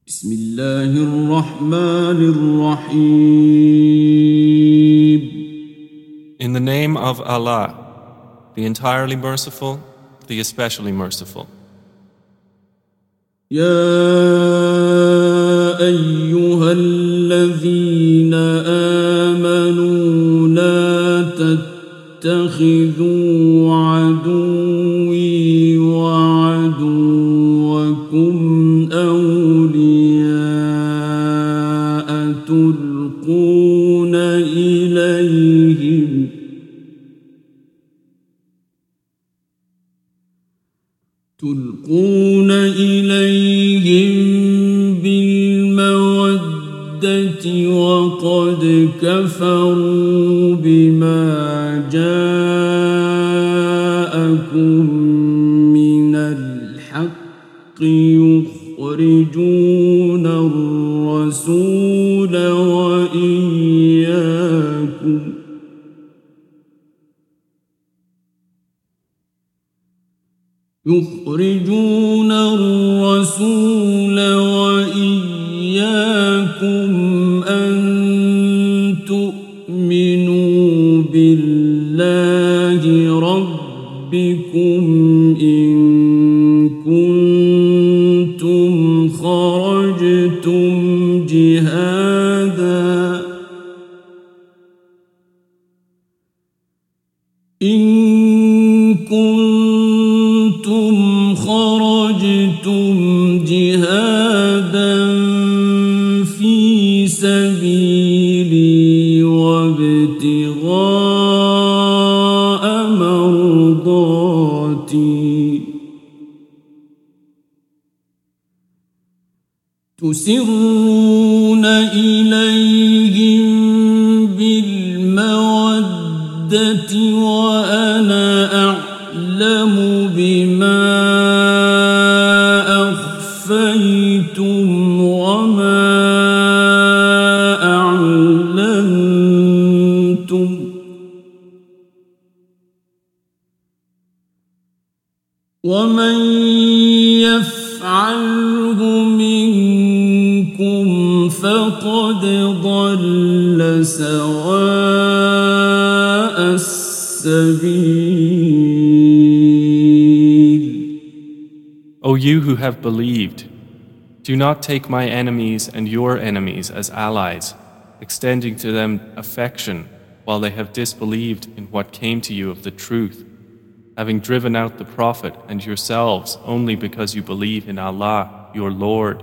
بسم الله الرحمن الرحيم. In the name of Allah, the entirely merciful, the especially merciful. يا أيها الذين آمنوا لا تتخذوا عدوي وعدوكم أولياء تلقون إليهم بالمودة وقد كفروا بما جاءكم من الحق يخرجون الرسول وإياكم أن تؤمنوا بالله ربكم إن كنتم خرجتم جهادا في سبيلي وابتغاء مرضاتي تسرون إليهم بالمودة وأنا أعلم بما أخفيتم وما أعلنتم ومن يفعله منكم فقد ضل سواء السبيل. O you who have believed, do not take my enemies and your enemies as allies, extending to them affection while they have disbelieved in what came to you of the truth, having driven out the Prophet and yourselves only because you believe in Allah, your Lord.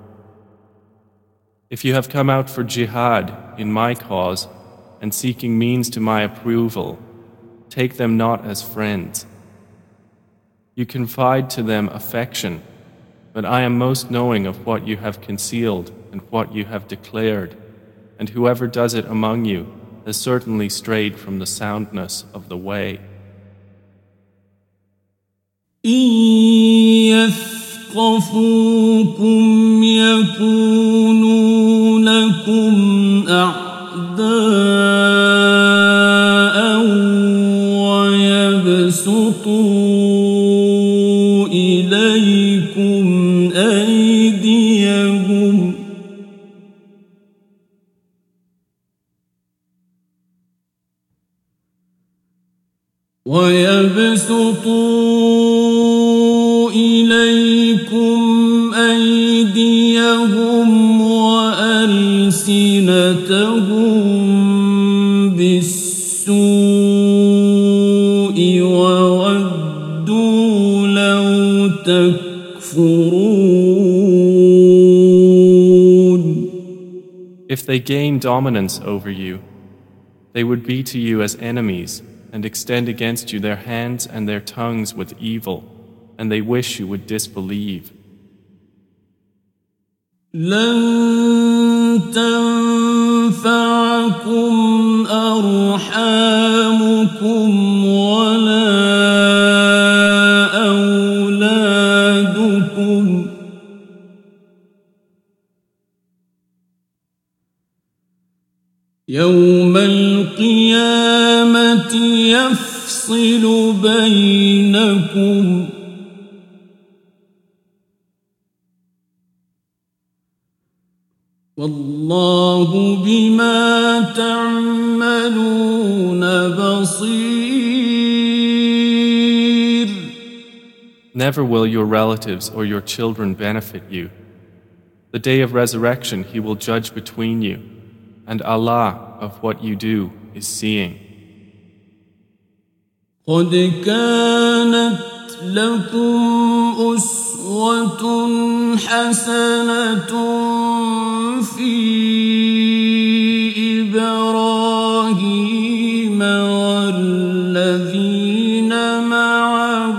If you have come out for jihad in my cause and seeking means to my approval, take them not as friends. You confide to them affection, but I am most knowing of what you have concealed and what you have declared, and whoever does it among you has certainly strayed from the soundness of the way. يثقفوكم يكونوا لكم أعداء ويبسطوا إليكم أيديهم وألسنتهم بالسوء وودوا لو تكفرون. If they gain dominance over you, they would be to you as enemies and extend against you their hands and their tongues with evil, and they wish you would disbelieve. لن تنفعكم أرحامكم ولا أولادكم يوم القيامة يفصل بينكم والله بما تعملون بصير. Never will your relatives or your children benefit you. The day of resurrection He will judge between you, and Allah of what you do is seeing. قد كانت لكم أسوة حسنة في إبراهيم والذين معه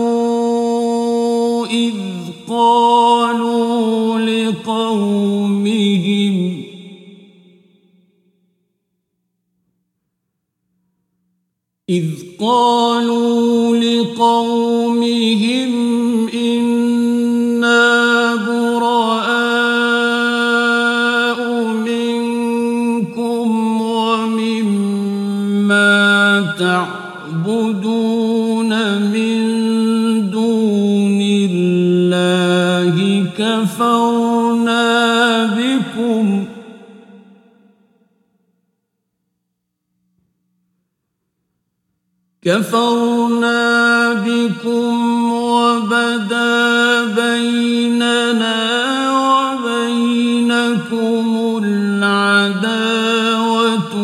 إذ قالوا لقومهم إنا براء منكم ومما تعبدون من دون الله كفرنا بكم وبدا بيننا وبينكم العداوة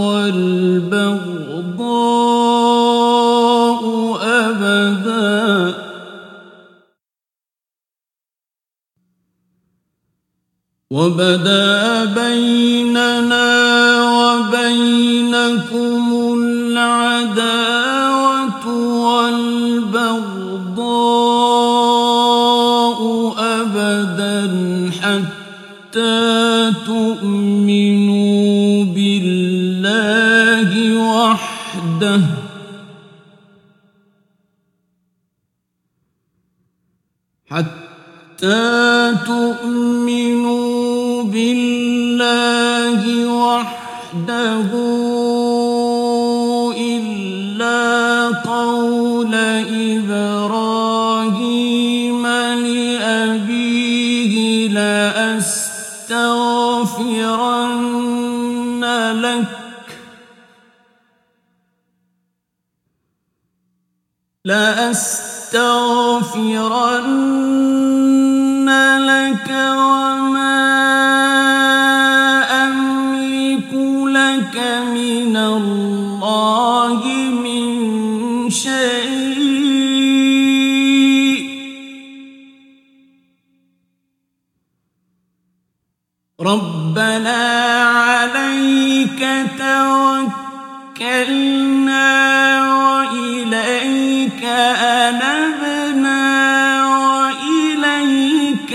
والبغضاء أبدا حتى تؤمنوا بالله وحده إلا قول إبراهيم لأبيه لأستغفرن لك وما أملك لك من الله من شيء ربنا عليك توكلنا وإليك أنبنا وإليك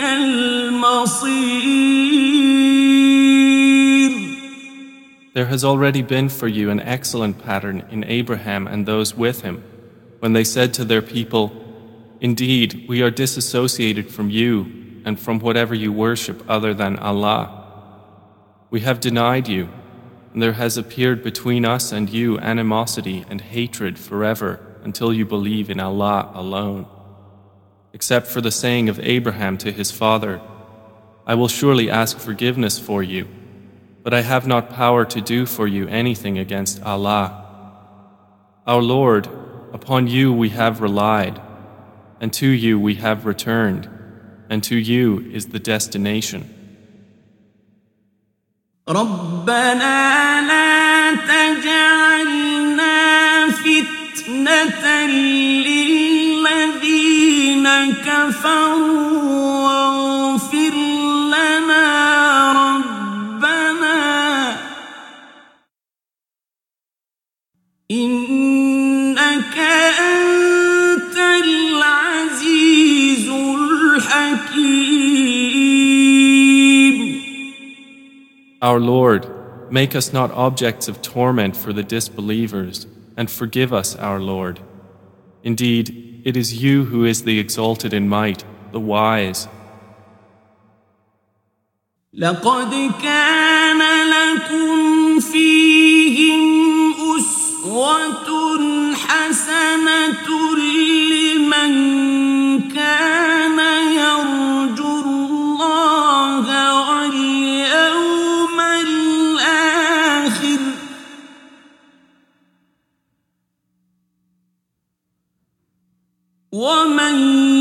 المصير. There has already been for you an excellent pattern in Abraham and those with him, when they said to their people, "Indeed, we are disassociated from you and from whatever you worship other than Allah. We have denied you, and there has appeared between us and you animosity and hatred forever until you believe in Allah alone. Except for the saying of Abraham to his father, I will surely ask forgiveness for you, but I have not power to do for you anything against Allah. Our Lord, upon you we have relied, and to you we have returned, and to you is the destination." ربنا لا تجعلنا فتنة للذين كفروا واغفر لنا ربنا إنك أنت العزيز الحكيم. Our Lord, make us not objects of torment for the disbelievers, and forgive us, our Lord. Indeed, it is you who is the exalted in might, the wise. لقد كان لكم فيهم أسوة حسنة لمن كان يرجو الله واليوم ومن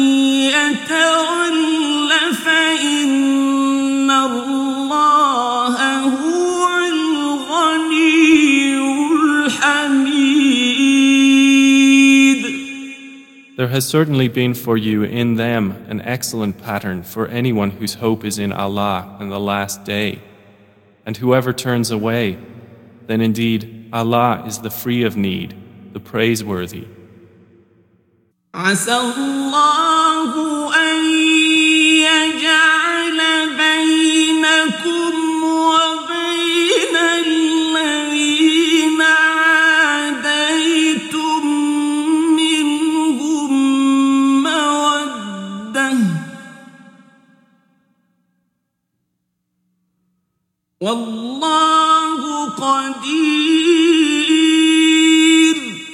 يتول فإن الله هو الغني الحميد. There has certainly been for you in them an excellent pattern for anyone whose hope is in Allah and the last day. And whoever turns away, then indeed Allah is the free of need, the praiseworthy. عسى الله أن يجعل بينكم وبين الذين عاديتم منهم مودة والله قدير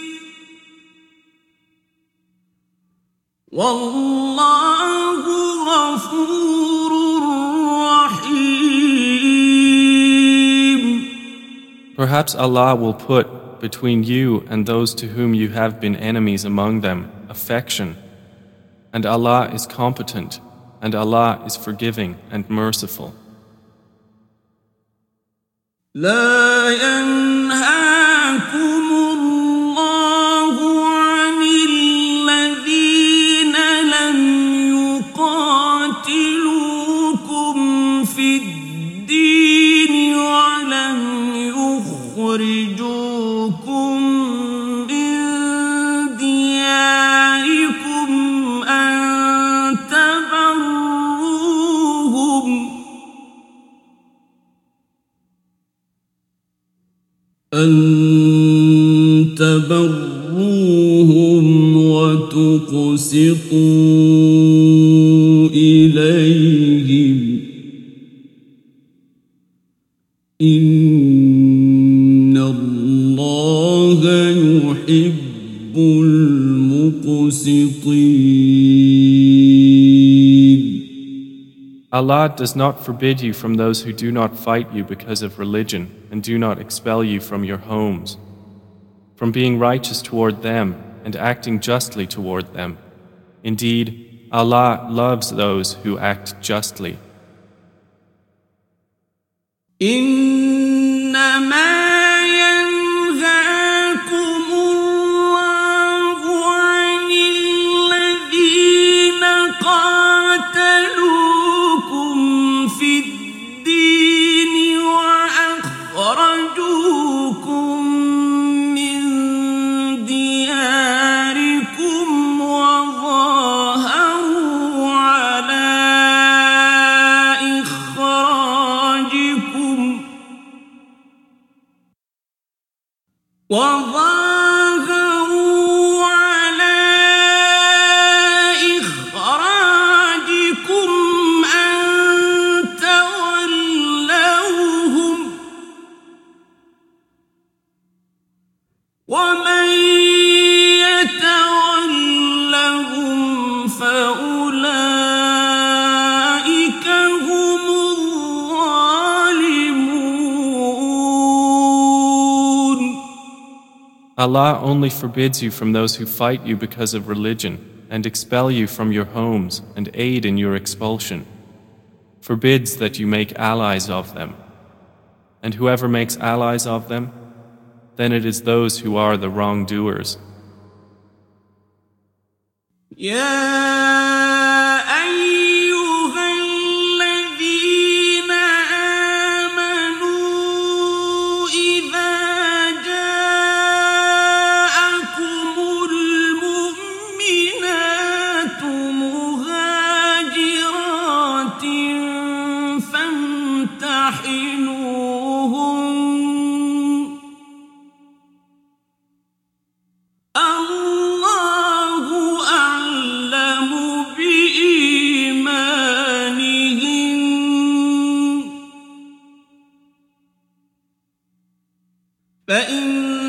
والله غفور رحيم. Perhaps Allah will put between you and those to whom you have been enemies among them affection, and Allah is competent, and Allah is forgiving and merciful. لا ينهاكم الله عن الذين لم يقاتلوكم في الدين ولم يخرجوكم من دياركم أن تبروهم وتقسطوا إليهم إن الله يحب المقسطين. Allah does not forbid you from those who do not fight you because of religion and do not expel you from your homes, from being righteous toward them and acting justly toward them. Indeed, Allah loves those who act justly. وظاهروا على إخراجكم أن تولوهم ومن يتولهم فأولئك هم Allah only forbids you from those who fight you because of religion and expel you from your homes and aid in your expulsion, forbids that you make allies of them. And whoever makes allies of them, then it is those who are the wrongdoers. فإن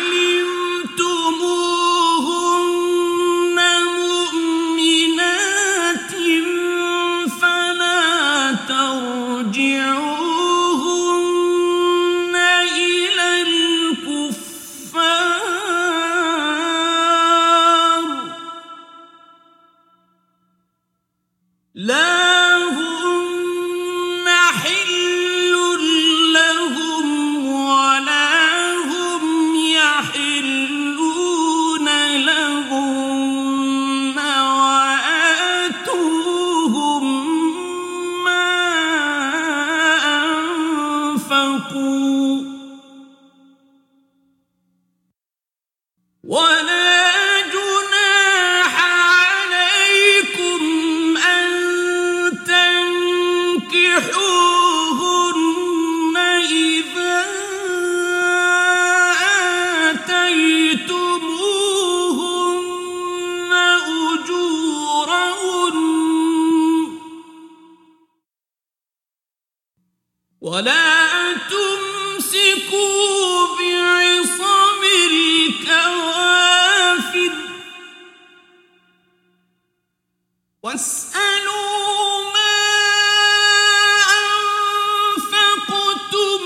علمتموهن مؤمنات فلا ترجعوهن إلى الكفار أنفقوا ولا جناح عليكم أن تنكحوهن إذا آتيتموهن أجورهن ولا تمسكوا بعصم الكوافر واسألوا ما أنفقتم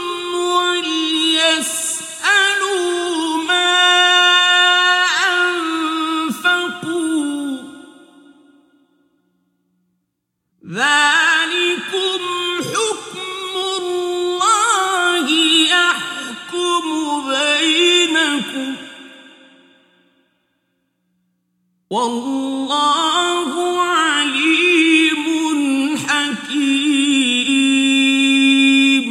وليسألوا ما أنفقوا ذلكم حكم الله يحكم بينكم والله عليم حكيم.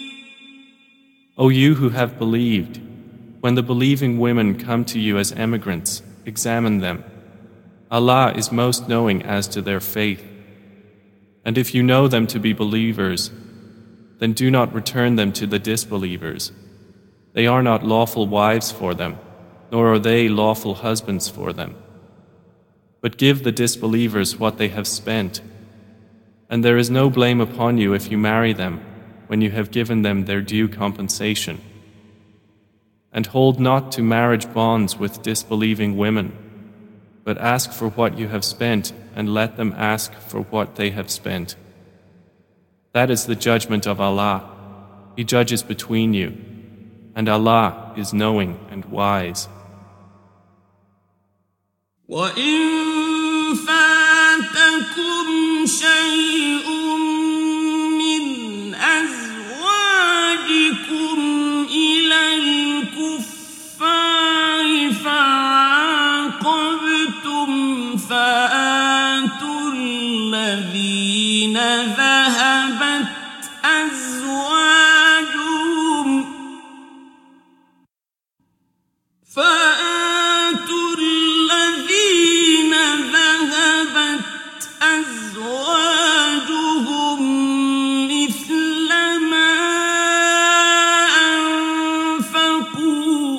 O you who have believed, when the believing women come to you as emigrants, examine them. Allah is most knowing as to their faith. And if you know them to be believers, then do not return them to the disbelievers. They are not lawful wives for them, nor are they lawful husbands for them. But give the disbelievers what they have spent, and there is no blame upon you if you marry them when you have given them their due compensation. And hold not to marriage bonds with disbelieving women, but ask for what you have spent and let them ask for what they have spent. That is the judgment of Allah. He judges between you, and Allah is knowing and wise. وَإِن فَاتَكُمْ شَيْءٌ مِّنْ أَزْوَاجِكُمْ إِلَى الْكُفَّارِ فَعَاقَبْتُمْ فَآتُوا الَّذِينَ ذَهَبَتْ أَزْوَاجُهُمْ مثل ما أنفقوا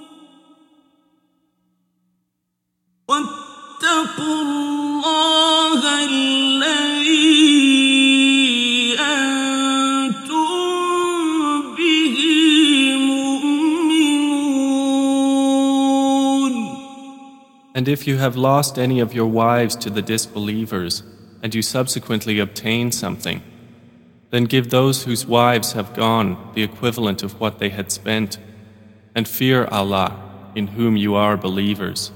واتقوا الله الذي أنتم به مؤمنون. And if you have lost any of your wives to the disbelievers, and you subsequently obtain something, then give those whose wives have gone the equivalent of what they had spent, and fear Allah, in whom you are believers.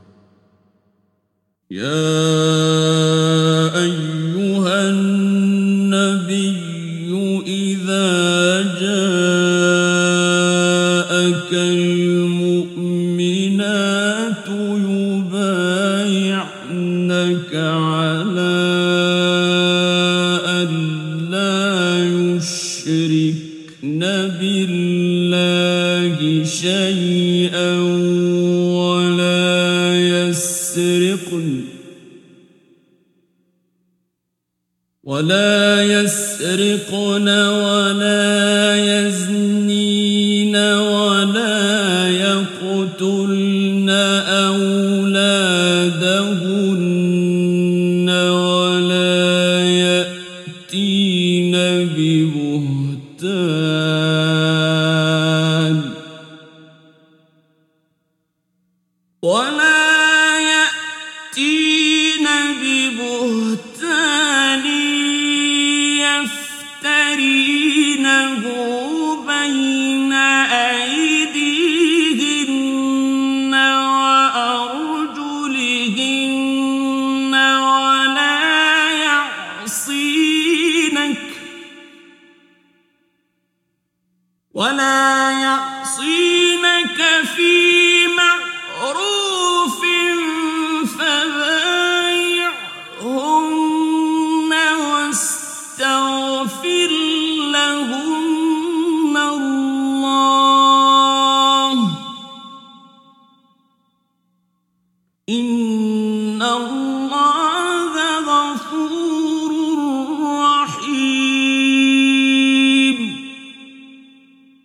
يا أيها النبي إذا جاءك المؤمنات يبايعنك على أن لا يشركن بالله شيئا ولا يسرقن ولا يزنين ولا يقتلن أولادهن ولا يأتين ببهتان يفترينه بين أيديهن وأرجلهن ولا يعصينك في معروف فبايعهن واستغفر لهن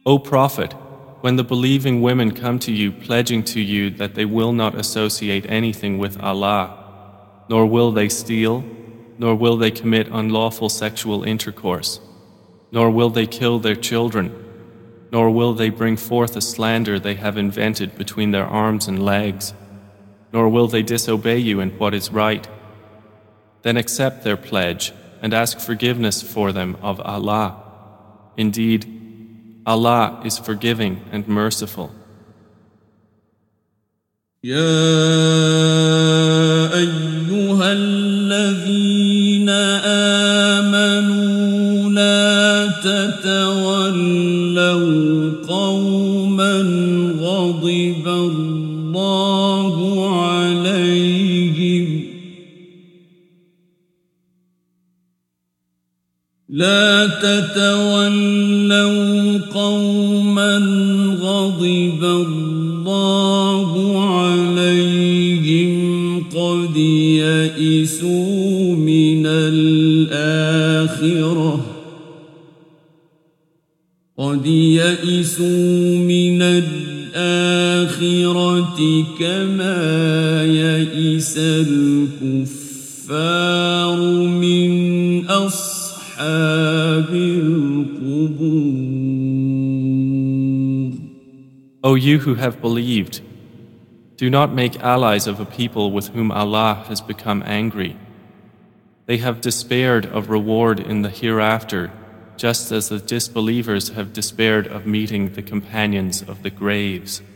O Prophet, when the believing women come to you pledging to you that they will not associate anything with Allah, nor will they steal, nor will they commit unlawful sexual intercourse, nor will they kill their children, nor will they bring forth a slander they have invented between their arms and legs, nor will they disobey you in what is right, then accept their pledge and ask forgiveness for them of Allah. Indeed, Allah is forgiving and merciful. يا أيها الذين آمنوا لا تتولوا قوما غضب الله عليهم لا تتولوا قوما غضب الله عليهم قد يئسوا من الآخرة كما يئس الكفار من أصحاب القبور. O you who have believed, do not make allies of a people with whom Allah has become angry. They have despaired of reward in the hereafter, just as the disbelievers have despaired of meeting the companions of the graves.